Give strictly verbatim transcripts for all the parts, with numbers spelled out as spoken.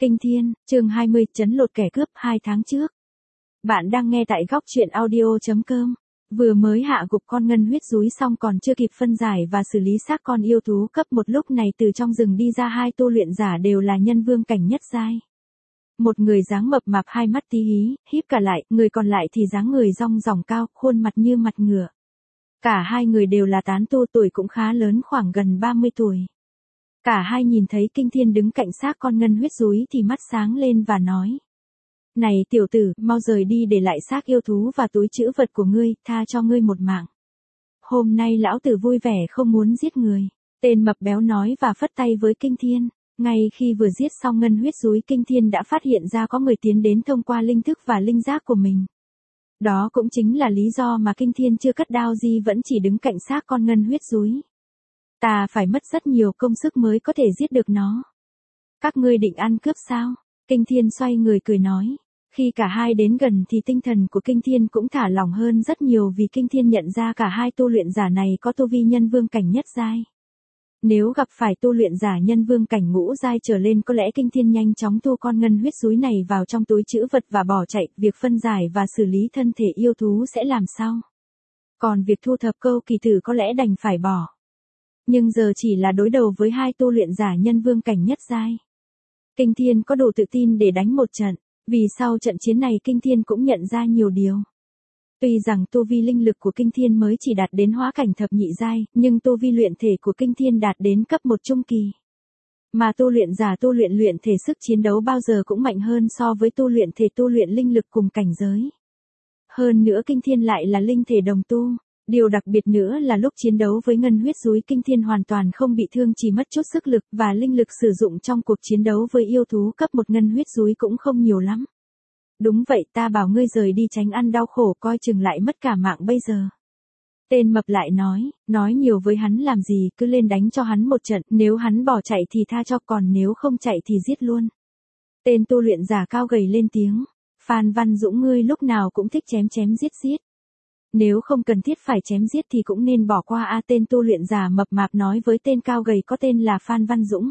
Kinh Thiên, chương hai mươi, trấn lột kẻ cướp hai tháng trước. Bạn đang nghe tại góc truyện audio.com. Vừa mới hạ gục con ngân huyết dúi xong còn chưa kịp phân giải và xử lý xác con yêu thú cấp một, lúc này từ trong rừng đi ra hai tu luyện giả đều là nhân vương cảnh nhất giai. Một người dáng mập mạp hai mắt tí hí, híp cả lại, người còn lại thì dáng người rong ròng cao, khuôn mặt như mặt ngựa. Cả hai người đều là tán tu, tuổi cũng khá lớn, khoảng gần ba mươi tuổi. Cả hai nhìn thấy Kinh Thiên đứng cạnh xác con ngân huyết dúi thì mắt sáng lên và nói. Này tiểu tử, mau rời đi để lại xác yêu thú và túi trữ vật của ngươi, tha cho ngươi một mạng. Hôm nay lão tử vui vẻ không muốn giết người. Tên mập béo nói và phất tay với Kinh Thiên. Ngay khi vừa giết xong ngân huyết dúi, Kinh Thiên đã phát hiện ra có người tiến đến thông qua linh thức và linh giác của mình. Đó cũng chính là lý do mà Kinh Thiên chưa cất đao gì vẫn chỉ đứng cạnh xác con ngân huyết dúi. Ta phải mất rất nhiều công sức mới có thể giết được nó. Các ngươi định ăn cướp sao? Kinh Thiên xoay người cười nói. Khi cả hai đến gần thì tinh thần của Kinh Thiên cũng thả lỏng hơn rất nhiều, vì Kinh Thiên nhận ra cả hai tu luyện giả này có tu vi nhân vương cảnh nhất giai. Nếu gặp phải tu luyện giả nhân vương cảnh ngũ giai trở lên, có lẽ Kinh Thiên nhanh chóng thu con ngân huyết dúi này vào trong túi trữ vật và bỏ chạy, việc phân giải và xử lý thân thể yêu thú sẽ làm sau. Còn việc thu thập câu kỳ tử có lẽ đành phải bỏ. Nhưng giờ chỉ là đối đầu với hai tu luyện giả nhân vương cảnh nhất giai. Kinh Thiên có đủ tự tin để đánh một trận, vì sau trận chiến này Kinh Thiên cũng nhận ra nhiều điều. Tuy rằng tu vi linh lực của Kinh Thiên mới chỉ đạt đến hóa cảnh thập nhị giai, nhưng tu vi luyện thể của Kinh Thiên đạt đến cấp một trung kỳ. Mà tu luyện giả tu luyện luyện thể sức chiến đấu bao giờ cũng mạnh hơn so với tu luyện thể tu luyện linh lực cùng cảnh giới. Hơn nữa Kinh Thiên lại là linh thể đồng tu. Điều đặc biệt nữa là lúc chiến đấu với ngân huyết dúi, Kinh Thiên hoàn toàn không bị thương, chỉ mất chút sức lực, và linh lực sử dụng trong cuộc chiến đấu với yêu thú cấp một ngân huyết dúi cũng không nhiều lắm. Đúng vậy, ta bảo ngươi rời đi tránh ăn đau khổ, coi chừng lại mất cả mạng bây giờ. Tên mập lại nói, nói nhiều với hắn làm gì, cứ lên đánh cho hắn một trận, nếu hắn bỏ chạy thì tha cho, còn nếu không chạy thì giết luôn. Tên tu luyện giả cao gầy lên tiếng, Phan Văn Dũng, ngươi lúc nào cũng thích chém chém giết giết. Nếu không cần thiết phải chém giết thì cũng nên bỏ qua a. Tên tu luyện giả mập mạp nói với tên cao gầy có tên là Phan Văn Dũng.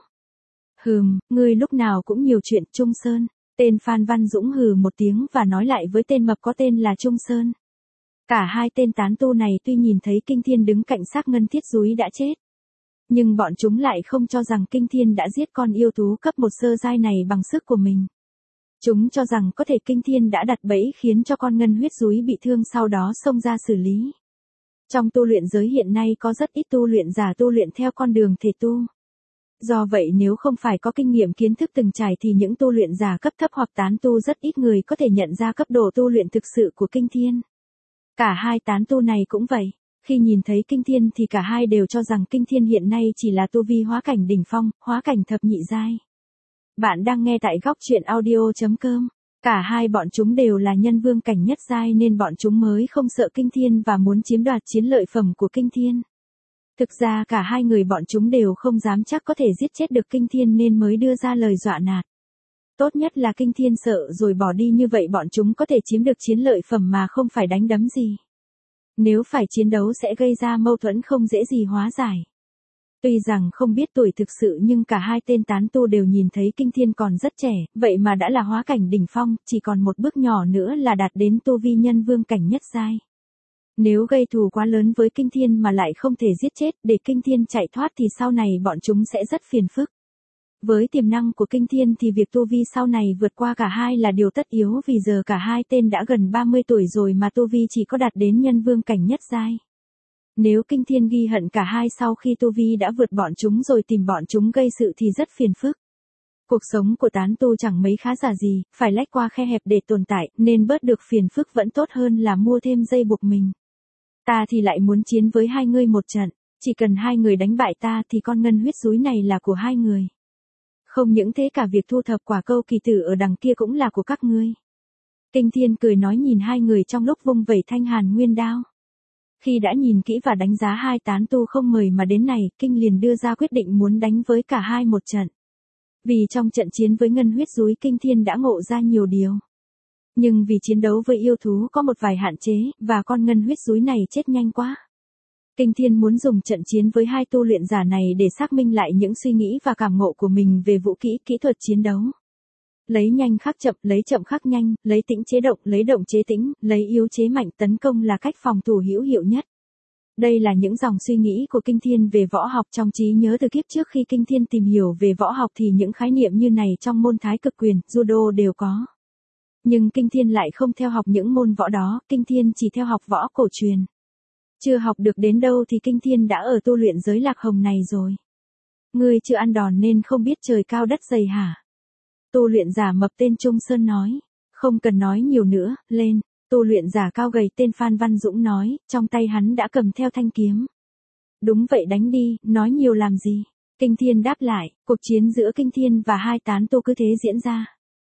Hừm, ngươi lúc nào cũng nhiều chuyện, Trung Sơn. Tên Phan Văn Dũng hừ một tiếng và nói lại với tên mập có tên là Trung Sơn. Cả hai tên tán tu này tuy nhìn thấy Kinh Thiên đứng cạnh xác ngân thiết dúi đã chết, nhưng bọn chúng lại không cho rằng Kinh Thiên đã giết con yêu thú cấp một sơ giai này bằng sức của mình. Chúng cho rằng có thể Kinh Thiên đã đặt bẫy khiến cho con ngân huyết dúi bị thương, sau đó xông ra xử lý. Trong tu luyện giới hiện nay có rất ít tu luyện giả tu luyện theo con đường thể tu. Do vậy nếu không phải có kinh nghiệm kiến thức từng trải thì những tu luyện giả cấp thấp hoặc tán tu rất ít người có thể nhận ra cấp độ tu luyện thực sự của Kinh Thiên. Cả hai tán tu này cũng vậy. Khi nhìn thấy Kinh Thiên thì cả hai đều cho rằng Kinh Thiên hiện nay chỉ là tu vi hóa cảnh đỉnh phong, hóa cảnh thập nhị giai. Bạn đang nghe tại góc truyện audio.com. Cả hai bọn chúng đều là nhân vương cảnh nhất giai nên bọn chúng mới không sợ Kinh Thiên và muốn chiếm đoạt chiến lợi phẩm của Kinh Thiên. Thực ra cả hai người bọn chúng đều không dám chắc có thể giết chết được Kinh Thiên nên mới đưa ra lời dọa nạt. Tốt nhất là Kinh Thiên sợ rồi bỏ đi, như vậy bọn chúng có thể chiếm được chiến lợi phẩm mà không phải đánh đấm gì. Nếu phải chiến đấu sẽ gây ra mâu thuẫn không dễ gì hóa giải. Tuy rằng không biết tuổi thực sự nhưng cả hai tên tán tu đều nhìn thấy Kinh Thiên còn rất trẻ, vậy mà đã là hóa cảnh đỉnh phong, chỉ còn một bước nhỏ nữa là đạt đến tu vi nhân vương cảnh nhất giai. Nếu gây thù quá lớn với Kinh Thiên mà lại không thể giết chết để Kinh Thiên chạy thoát thì sau này bọn chúng sẽ rất phiền phức. Với tiềm năng của Kinh Thiên thì việc tu vi sau này vượt qua cả hai là điều tất yếu, vì giờ cả hai tên đã gần ba mươi tuổi rồi mà tu vi chỉ có đạt đến nhân vương cảnh nhất giai. Nếu Kinh Thiên ghi hận cả hai sau khi tu vi đã vượt bọn chúng rồi tìm bọn chúng gây sự thì rất phiền phức. Cuộc sống của tán tu chẳng mấy khá giả gì, phải lách qua khe hẹp để tồn tại, nên bớt được phiền phức vẫn tốt hơn là mua thêm dây buộc mình. Ta thì lại muốn chiến với hai ngươi một trận, chỉ cần hai người đánh bại ta thì con ngân huyết dúi này là của hai người. Không những thế, cả việc thu thập quả câu kỳ tử ở đằng kia cũng là của các ngươi. Kinh Thiên cười nói nhìn hai người trong lúc vung vẩy thanh hàn nguyên đao. Khi đã nhìn kỹ và đánh giá hai tán tu không mời mà đến này, Kinh liền đưa ra quyết định muốn đánh với cả hai một trận. Vì trong trận chiến với ngân huyết dúi Kinh Thiên đã ngộ ra nhiều điều. Nhưng vì chiến đấu với yêu thú có một vài hạn chế, và con ngân huyết dúi này chết nhanh quá. Kinh Thiên muốn dùng trận chiến với hai tu luyện giả này để xác minh lại những suy nghĩ và cảm ngộ của mình về vũ kỹ, kỹ thuật chiến đấu. Lấy nhanh khắc chậm, lấy chậm khắc nhanh, lấy tĩnh chế động, lấy động chế tĩnh, lấy yếu chế mạnh, tấn công là cách phòng thủ hữu hiệu nhất. Đây là những dòng suy nghĩ của Kinh Thiên về võ học trong trí nhớ từ kiếp trước. Khi Kinh Thiên tìm hiểu về võ học thì những khái niệm như này trong môn Thái Cực Quyền, Judo đều có. Nhưng Kinh Thiên lại không theo học những môn võ đó, Kinh Thiên chỉ theo học võ cổ truyền. Chưa học được đến đâu thì Kinh Thiên đã ở tu luyện giới lạc hồng này rồi. Ngươi chưa ăn đòn nên không biết trời cao đất dày hả? Tu luyện giả mập tên Trung Sơn nói. Không cần nói nhiều nữa, lên. Tu luyện giả cao gầy tên Phan Văn Dũng nói, trong tay hắn đã cầm theo thanh kiếm. Đúng vậy, đánh đi, nói nhiều làm gì? Kinh Thiên đáp lại, cuộc chiến giữa Kinh Thiên và hai tán tu cứ thế diễn ra.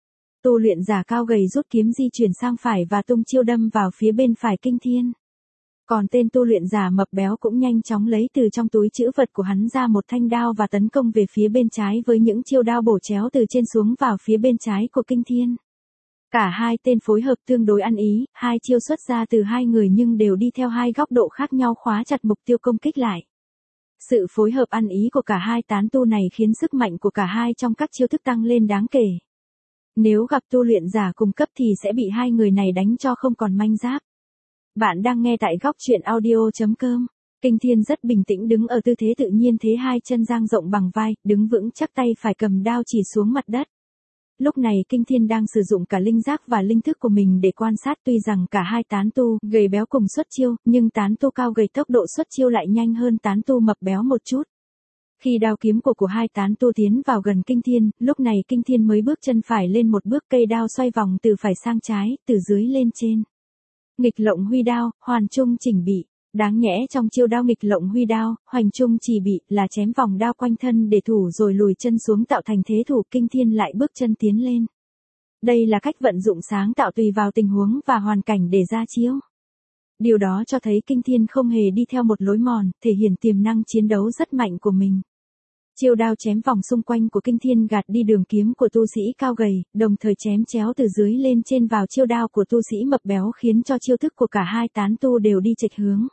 Tu luyện giả cao gầy rút kiếm di chuyển sang phải và tung chiêu đâm vào phía bên phải Kinh Thiên. Còn tên tu luyện giả mập béo cũng nhanh chóng lấy từ trong túi trữ vật của hắn ra một thanh đao và tấn công về phía bên trái với những chiêu đao bổ chéo từ trên xuống vào phía bên trái của Kinh Thiên. Cả hai tên phối hợp tương đối ăn ý, hai chiêu xuất ra từ hai người nhưng đều đi theo hai góc độ khác nhau khóa chặt mục tiêu công kích lại. Sự phối hợp ăn ý của cả hai tán tu này khiến sức mạnh của cả hai trong các chiêu thức tăng lên đáng kể. Nếu gặp tu luyện giả cùng cấp thì sẽ bị hai người này đánh cho không còn manh giáp. Bạn đang nghe tại góc truyện audio chấm com. Kinh Thiên rất bình tĩnh đứng ở tư thế tự nhiên, thế hai chân dang rộng bằng vai, đứng vững chắc, tay phải cầm đao chỉ xuống mặt đất. Lúc này Kinh Thiên đang sử dụng cả linh giác và linh thức của mình để quan sát. Tuy rằng cả hai tán tu gầy béo cùng xuất chiêu, nhưng tán tu cao gầy tốc độ xuất chiêu lại nhanh hơn tán tu mập béo một chút. Khi đao kiếm của của hai tán tu tiến vào gần Kinh Thiên, lúc này Kinh Thiên mới bước chân phải lên một bước, cây đao xoay vòng từ phải sang trái, từ dưới lên trên. Nghịch lộng huy đao, hoàn trung chỉnh bị. Đáng nhẽ trong chiêu đao nghịch lộng huy đao, hoành trung chỉ bị là chém vòng đao quanh thân để thủ rồi lùi chân xuống tạo thành thế thủ. Kinh Thiên lại bước chân tiến lên. Đây là cách vận dụng sáng tạo tùy vào tình huống và hoàn cảnh để ra chiêu. Điều đó cho thấy Kinh Thiên không hề đi theo một lối mòn, thể hiện tiềm năng chiến đấu rất mạnh của mình. Chiêu đao chém vòng xung quanh của Kinh Thiên gạt đi đường kiếm của tu sĩ cao gầy, đồng thời chém chéo từ dưới lên trên vào chiêu đao của tu sĩ mập béo khiến cho chiêu thức của cả hai tán tu đều đi chệch hướng.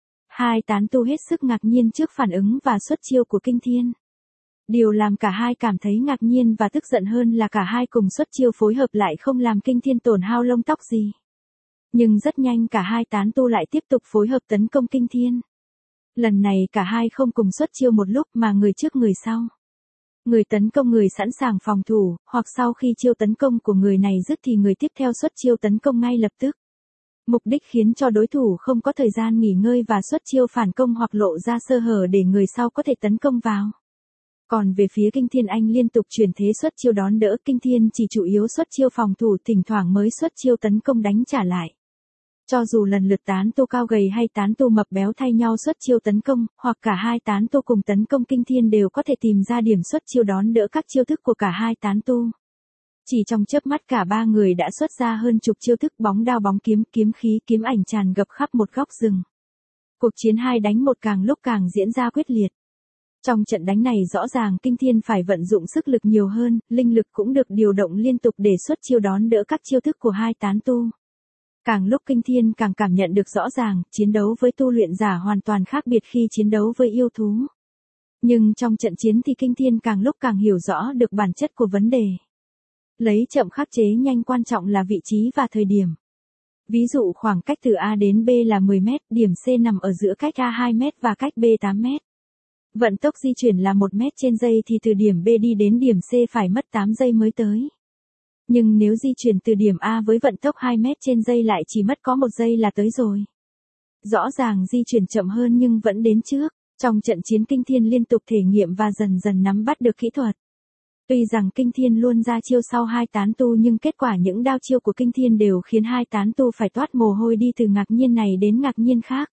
Hai tán tu hết sức ngạc nhiên trước phản ứng và xuất chiêu của Kinh Thiên. Điều làm cả hai cảm thấy ngạc nhiên và tức giận hơn là cả hai cùng xuất chiêu phối hợp lại không làm Kinh Thiên tổn hao lông tóc gì. Nhưng rất nhanh cả hai tán tu lại tiếp tục phối hợp tấn công Kinh Thiên. Lần này cả hai không cùng xuất chiêu một lúc mà người trước người sau. Người tấn công người sẵn sàng phòng thủ, hoặc sau khi chiêu tấn công của người này dứt thì người tiếp theo xuất chiêu tấn công ngay lập tức. Mục đích khiến cho đối thủ không có thời gian nghỉ ngơi và xuất chiêu phản công hoặc lộ ra sơ hở để người sau có thể tấn công vào. Còn về phía Kinh Thiên, anh liên tục chuyển thế xuất chiêu đón đỡ. Kinh Thiên chỉ chủ yếu xuất chiêu phòng thủ, thỉnh thoảng mới xuất chiêu tấn công đánh trả lại. Cho dù lần lượt tán tu cao gầy hay tán tu mập béo thay nhau xuất chiêu tấn công, hoặc cả hai tán tu cùng tấn công, Kinh Thiên đều có thể tìm ra điểm xuất chiêu đón đỡ các chiêu thức của cả hai tán tu. Chỉ trong chớp mắt cả ba người đã xuất ra hơn chục chiêu thức bóng đao bóng kiếm, kiếm khí, kiếm ảnh tràn ngập khắp một góc rừng. Cuộc chiến hai đánh một càng lúc càng diễn ra quyết liệt. Trong trận đánh này rõ ràng Kinh Thiên phải vận dụng sức lực nhiều hơn, linh lực cũng được điều động liên tục để xuất chiêu đón đỡ các chiêu thức của hai tán tu. Càng lúc Kinh Thiên càng cảm nhận được rõ ràng, chiến đấu với tu luyện giả hoàn toàn khác biệt khi chiến đấu với yêu thú. Nhưng trong trận chiến thì Kinh Thiên càng lúc càng hiểu rõ được bản chất của vấn đề. Lấy chậm khắc chế nhanh, quan trọng là vị trí và thời điểm. Ví dụ khoảng cách từ A đến B là mười mét, điểm C nằm ở giữa cách A hai mét và cách B tám mét. Vận tốc di chuyển là một mét trên giây thì từ điểm B đi đến điểm C phải mất tám giây mới tới. Nhưng nếu di chuyển từ điểm A với vận tốc hai mét trên giây lại chỉ mất có một giây là tới rồi. Rõ ràng di chuyển chậm hơn nhưng vẫn đến trước. Trong trận chiến Kinh Thiên liên tục thể nghiệm và dần dần nắm bắt được kỹ thuật. Tuy rằng Kinh Thiên luôn ra chiêu sau hai tán tu nhưng kết quả những đao chiêu của Kinh Thiên đều khiến hai tán tu phải toát mồ hôi đi từ ngạc nhiên này đến ngạc nhiên khác.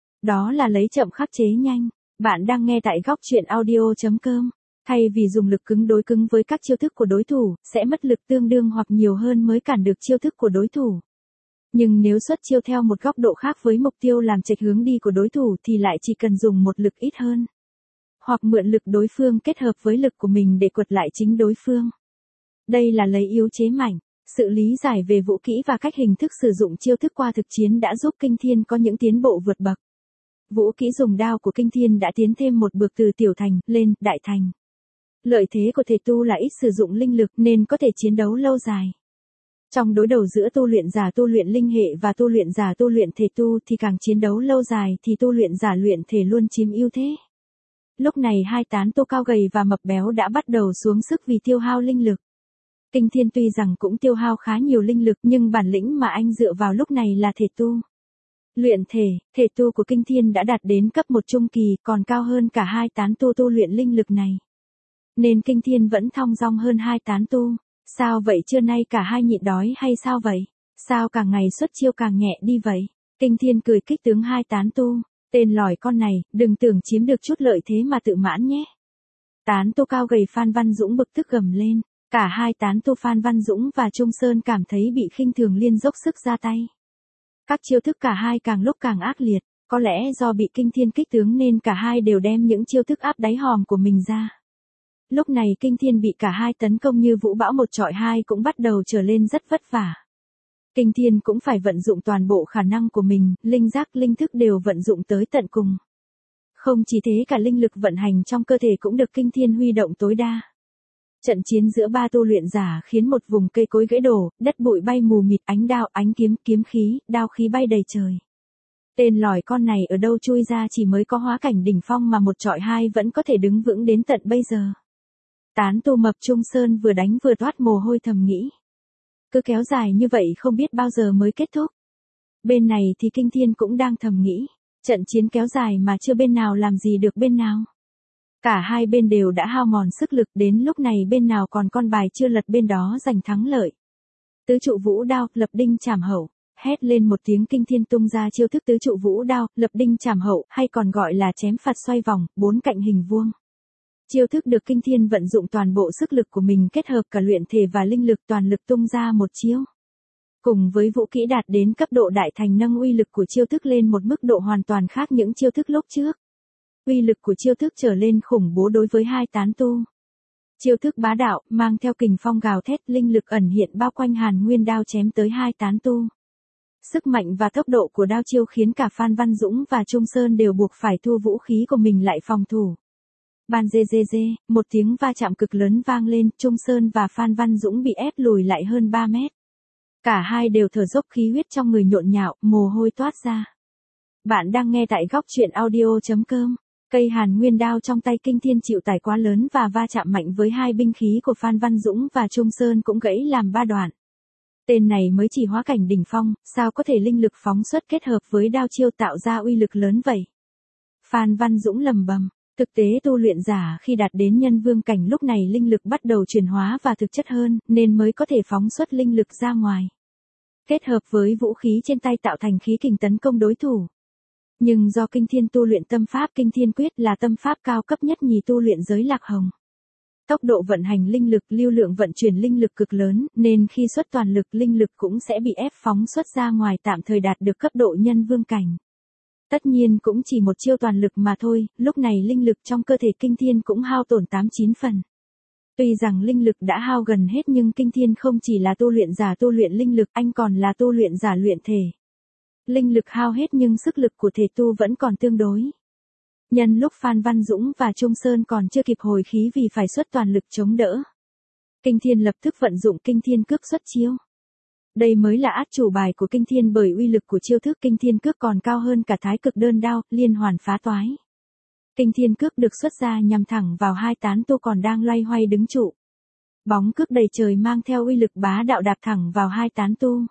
Đó là lấy chậm khắc chế nhanh. Bạn đang nghe tại góc truyện audio chấm com. Thay vì dùng lực cứng đối cứng với các chiêu thức của đối thủ, sẽ mất lực tương đương hoặc nhiều hơn mới cản được chiêu thức của đối thủ. Nhưng nếu xuất chiêu theo một góc độ khác với mục tiêu làm chệch hướng đi của đối thủ thì lại chỉ cần dùng một lực ít hơn. Hoặc mượn lực đối phương kết hợp với lực của mình để quật lại chính đối phương. Đây là lấy yếu chế mạnh. Sự lý giải về vũ kỹ và cách hình thức sử dụng chiêu thức qua thực chiến đã giúp Kinh Thiên có những tiến bộ vượt bậc. Vũ kỹ dùng đao của Kinh Thiên đã tiến thêm một bước từ tiểu thành lên đại thành. Lợi thế của thể tu là ít sử dụng linh lực nên có thể chiến đấu lâu dài. Trong đối đầu giữa tu luyện giả tu luyện linh hệ và tu luyện giả tu luyện thể tu thì càng chiến đấu lâu dài thì tu luyện giả luyện thể luôn chiếm ưu thế. Lúc này hai tán tu cao gầy và mập béo đã bắt đầu xuống sức vì tiêu hao linh lực. Kinh Thiên tuy rằng cũng tiêu hao khá nhiều linh lực nhưng bản lĩnh mà anh dựa vào lúc này là thể tu. Luyện thể, thể tu của Kinh Thiên đã đạt đến cấp một trung kỳ còn cao hơn cả hai tán tu tu luyện linh lực này. Nên Kinh Thiên vẫn thong dong hơn hai tán tu. Sao vậy trưa nay cả hai nhịn đói hay sao vậy? Sao càng ngày xuất chiêu càng nhẹ đi vậy? Kinh Thiên cười kích tướng hai tán tu. Tên lòi con này, đừng tưởng chiếm được chút lợi thế mà tự mãn nhé. Tán tu cao gầy Phan Văn Dũng bực tức gầm lên. Cả hai tán tu Phan Văn Dũng và Trung Sơn cảm thấy bị khinh thường liên dốc sức ra tay. Các chiêu thức cả hai càng lúc càng ác liệt. Có lẽ do bị Kinh Thiên kích tướng nên cả hai đều đem những chiêu thức áp đáy hòm của mình ra. Lúc này Kinh Thiên bị cả hai tấn công như vũ bão một trọi hai cũng bắt đầu trở lên rất vất vả. Kinh Thiên cũng phải vận dụng toàn bộ khả năng của mình, linh giác linh thức đều vận dụng tới tận cùng. Không chỉ thế cả linh lực vận hành trong cơ thể cũng được Kinh Thiên huy động tối đa. Trận chiến giữa ba tu luyện giả khiến một vùng cây cối gãy đổ, đất bụi bay mù mịt, ánh đao, ánh kiếm, kiếm khí, đao khí bay đầy trời. Tên lòi con này ở đâu chui ra chỉ mới có hóa cảnh đỉnh phong mà một trọi hai vẫn có thể đứng vững đến tận bây giờ. Tán tu mập Trung Sơn vừa đánh vừa toát mồ hôi thầm nghĩ. Cứ kéo dài như vậy không biết bao giờ mới kết thúc. Bên này thì Kinh Thiên cũng đang thầm nghĩ. Trận chiến kéo dài mà chưa bên nào làm gì được bên nào. Cả hai bên đều đã hao mòn sức lực đến lúc này bên nào còn con bài chưa lật bên đó giành thắng lợi. Tứ trụ vũ đao, lập đinh chảm hậu. Hét lên một tiếng Kinh Thiên tung ra chiêu thức tứ trụ vũ đao, lập đinh chảm hậu hay còn gọi là chém phạt xoay vòng, bốn cạnh hình vuông. Chiêu thức được Kinh Thiên vận dụng toàn bộ sức lực của mình kết hợp cả luyện thể và linh lực toàn lực tung ra một chiêu. Cùng với vũ kỹ đạt đến cấp độ đại thành nâng uy lực của chiêu thức lên một mức độ hoàn toàn khác những chiêu thức lúc trước. Uy lực của chiêu thức trở lên khủng bố đối với hai tán tu. Chiêu thức bá đạo, mang theo kình phong gào thét, linh lực ẩn hiện bao quanh Hàn Nguyên đao chém tới hai tán tu. Sức mạnh và tốc độ của đao chiêu khiến cả Phan Văn Dũng và Trung Sơn đều buộc phải thu vũ khí của mình lại phòng thủ. Ban dê dê dê, một tiếng va chạm cực lớn vang lên, Trung Sơn và Phan Văn Dũng bị ép lùi lại hơn ba mét. Cả hai đều thở dốc khí huyết trong người nhộn nhạo, mồ hôi toát ra. Bạn đang nghe tại góc truyện audio chấm com. Cây Hàn Nguyên đao trong tay Kinh Thiên chịu tải quá lớn và va chạm mạnh với hai binh khí của Phan Văn Dũng và Trung Sơn cũng gãy làm ba đoạn. Tên này mới chỉ hóa cảnh đỉnh phong, sao có thể linh lực phóng xuất kết hợp với đao chiêu tạo ra uy lực lớn vậy? Phan Văn Dũng lầm bầm. Thực tế tu luyện giả khi đạt đến nhân vương cảnh lúc này linh lực bắt đầu chuyển hóa và thực chất hơn, nên mới có thể phóng xuất linh lực ra ngoài. Kết hợp với vũ khí trên tay tạo thành khí kình tấn công đối thủ. Nhưng do Kinh Thiên tu luyện tâm pháp Kinh Thiên Quyết là tâm pháp cao cấp nhất nhì tu luyện giới Lạc Hồng. Tốc độ vận hành linh lực, lưu lượng vận chuyển linh lực cực lớn, nên khi xuất toàn lực linh lực cũng sẽ bị ép phóng xuất ra ngoài tạm thời đạt được cấp độ nhân vương cảnh. Tất nhiên cũng chỉ một chiêu toàn lực mà thôi, lúc này linh lực trong cơ thể Kinh Thiên cũng hao tổn tám chín phần. Tuy rằng linh lực đã hao gần hết nhưng Kinh Thiên không chỉ là tu luyện giả tu luyện linh lực, anh còn là tu luyện giả luyện thể. Linh lực hao hết nhưng sức lực của thể tu vẫn còn tương đối. Nhân lúc Phan Văn Dũng và Trung Sơn còn chưa kịp hồi khí vì phải xuất toàn lực chống đỡ. Kinh Thiên lập tức vận dụng Kinh Thiên Cước xuất chiêu. Đây mới là át chủ bài của Kinh Thiên bởi uy lực của chiêu thức Kinh Thiên Cước còn cao hơn cả Thái Cực Đơn Đao, liên hoàn phá toái. Kinh Thiên Cước được xuất ra nhằm thẳng vào hai tán tu còn đang loay hoay đứng trụ. Bóng cước đầy trời mang theo uy lực bá đạo đạp thẳng vào hai tán tu.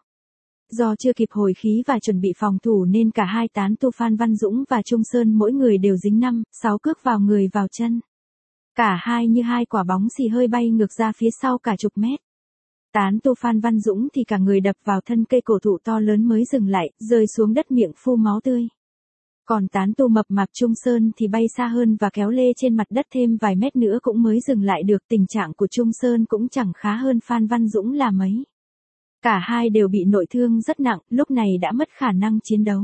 Do chưa kịp hồi khí và chuẩn bị phòng thủ nên cả hai tán tu Phan Văn Dũng và Trung Sơn mỗi người đều dính năm, sáu cước vào người vào chân. Cả hai như hai quả bóng xì hơi bay ngược ra phía sau cả chục mét. Tán tu Phan Văn Dũng thì cả người đập vào thân cây cổ thụ to lớn mới dừng lại, rơi xuống đất miệng phun máu tươi. Còn tán tu mập mạp Trung Sơn thì bay xa hơn và kéo lê trên mặt đất thêm vài mét nữa cũng mới dừng lại được. Tình trạng của Trung Sơn cũng chẳng khá hơn Phan Văn Dũng là mấy. Cả hai đều bị nội thương rất nặng, lúc này đã mất khả năng chiến đấu.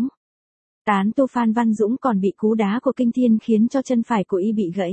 Tán tu Phan Văn Dũng còn bị cú đá của Kinh Thiên khiến cho chân phải của y bị gãy.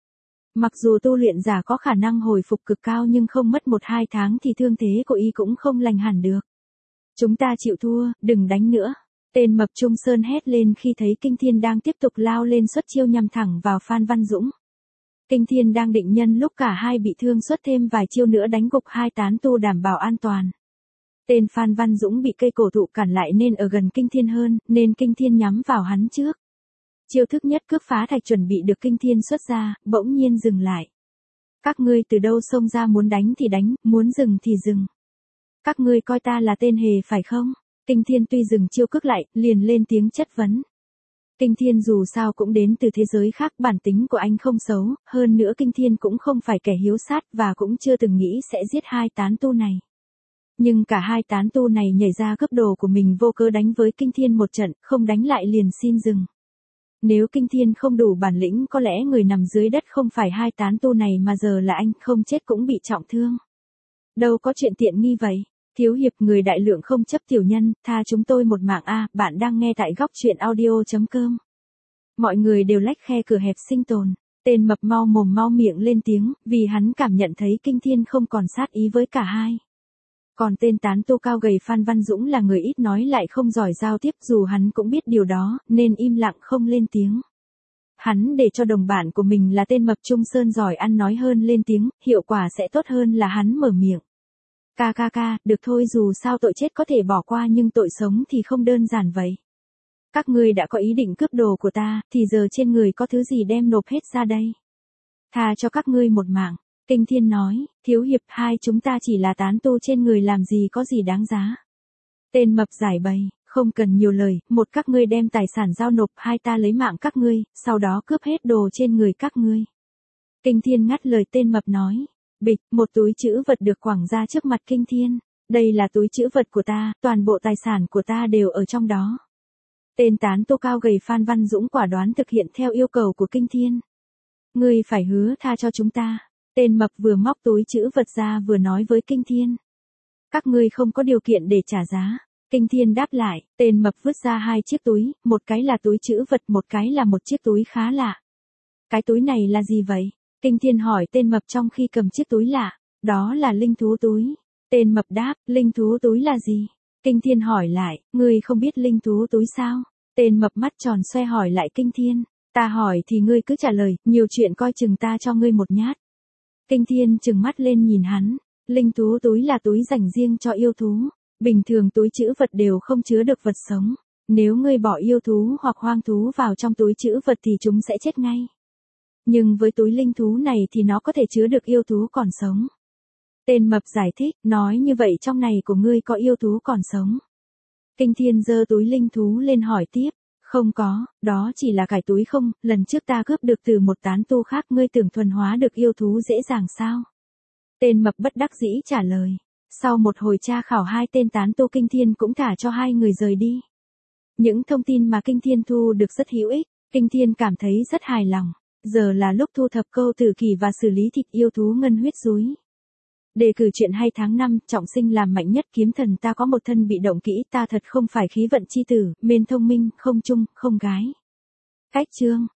Mặc dù tu luyện giả có khả năng hồi phục cực cao nhưng không mất một hai tháng thì thương thế của y cũng không lành hẳn được. Chúng ta chịu thua, đừng đánh nữa. Tên mập Trung Sơn hét lên khi thấy Kinh Thiên đang tiếp tục lao lên xuất chiêu nhằm thẳng vào Phan Văn Dũng. Kinh Thiên đang định nhân lúc cả hai bị thương xuất thêm vài chiêu nữa đánh gục hai tán tu đảm bảo an toàn. Tên Phan Văn Dũng bị cây cổ thụ cản lại nên ở gần Kinh Thiên hơn, nên Kinh Thiên nhắm vào hắn trước. Chiêu thức nhất cướp phá thạch chuẩn bị được Kinh Thiên xuất ra, bỗng nhiên dừng lại. Các ngươi từ đâu xông ra, muốn đánh thì đánh, muốn dừng thì dừng. Các ngươi coi ta là tên hề phải không? Kinh Thiên tuy dừng chiêu cước lại, liền lên tiếng chất vấn. Kinh Thiên dù sao cũng đến từ thế giới khác, bản tính của anh không xấu, hơn nữa Kinh Thiên cũng không phải kẻ hiếu sát và cũng chưa từng nghĩ sẽ giết hai tán tu này. Nhưng cả hai tán tu này nhảy ra cướp đồ của mình vô cớ đánh với Kinh Thiên một trận, không đánh lại liền xin dừng. Nếu Kinh Thiên không đủ bản lĩnh, có lẽ người nằm dưới đất không phải hai tán tu này mà giờ là anh, không chết cũng bị trọng thương. Đâu có chuyện tiện nghi vậy. Thiếu hiệp, người đại lượng không chấp tiểu nhân, tha chúng tôi một mạng a. Bạn đang nghe tại góc truyện audio chấm com. Mọi người đều lách khe cửa hẹp sinh tồn. Tên mập mau mồm mau miệng lên tiếng, vì hắn cảm nhận thấy Kinh Thiên không còn sát ý với cả hai. Còn tên tán tu cao gầy Phan Văn Dũng là người ít nói lại không giỏi giao tiếp, dù hắn cũng biết điều đó, nên im lặng không lên tiếng. Hắn để cho đồng bạn của mình là tên mập Trung Sơn giỏi ăn nói hơn lên tiếng, hiệu quả sẽ tốt hơn là hắn mở miệng. Ca ca ca, được thôi, dù sao tội chết có thể bỏ qua nhưng tội sống thì không đơn giản vậy. Các ngươi đã có ý định cướp đồ của ta, thì giờ trên người có thứ gì đem nộp hết ra đây. Tha cho các ngươi một mạng. Kinh Thiên nói, thiếu hiệp, hai chúng ta chỉ là tán tu, trên người làm gì có gì đáng giá. Tên mập giải bày, không cần nhiều lời, một các ngươi đem tài sản giao nộp, hai ta lấy mạng các ngươi, sau đó cướp hết đồ trên người các ngươi. Kinh Thiên ngắt lời tên mập nói. Bịch, một túi trữ vật được quẳng ra trước mặt Kinh Thiên. Đây là túi trữ vật của ta, toàn bộ tài sản của ta đều ở trong đó. Tên tán tu cao gầy Phan Văn Dũng quả đoán thực hiện theo yêu cầu của Kinh Thiên. Ngươi phải hứa tha cho chúng ta. Tên mập vừa móc túi trữ vật ra vừa nói với Kinh Thiên. Các ngươi không có điều kiện để trả giá. Kinh Thiên đáp lại, tên mập vứt ra hai chiếc túi, một cái là túi trữ vật, một cái là một chiếc túi khá lạ. Cái túi này là gì vậy? Kinh Thiên hỏi tên mập trong khi cầm chiếc túi lạ. Đó là linh thú túi. Tên mập đáp, linh thú túi là gì? Kinh Thiên hỏi lại, ngươi không biết linh thú túi sao? Tên mập mắt tròn xoe hỏi lại Kinh Thiên. Ta hỏi thì ngươi cứ trả lời, nhiều chuyện coi chừng ta cho ngươi một nhát. Kinh Thiên trừng mắt lên nhìn hắn. Linh thú túi là túi dành riêng cho yêu thú. Bình thường túi trữ vật đều không chứa được vật sống. Nếu ngươi bỏ yêu thú hoặc hoang thú vào trong túi trữ vật thì chúng sẽ chết ngay. Nhưng với túi linh thú này thì nó có thể chứa được yêu thú còn sống. Tên mập giải thích, nói như vậy trong này của ngươi có yêu thú còn sống. Kinh Thiên giơ túi linh thú lên hỏi tiếp, không có, đó chỉ là cải túi không, lần trước ta cướp được từ một tán tu khác, ngươi tưởng thuần hóa được yêu thú dễ dàng sao? Tên mập bất đắc dĩ trả lời. Sau một hồi tra khảo hai tên tán tu, Kinh Thiên cũng thả cho hai người rời đi. Những thông tin mà Kinh Thiên thu được rất hữu ích, Kinh Thiên cảm thấy rất hài lòng. Giờ là lúc thu thập câu tử kỳ và xử lý thịt yêu thú ngân huyết dúi. Đề cử chuyện hay tháng năm, trọng sinh làm mạnh nhất kiếm thần, ta có một thân bị động kỹ, ta thật không phải khí vận chi tử, mên thông minh, không trung, không gái. Cách chương.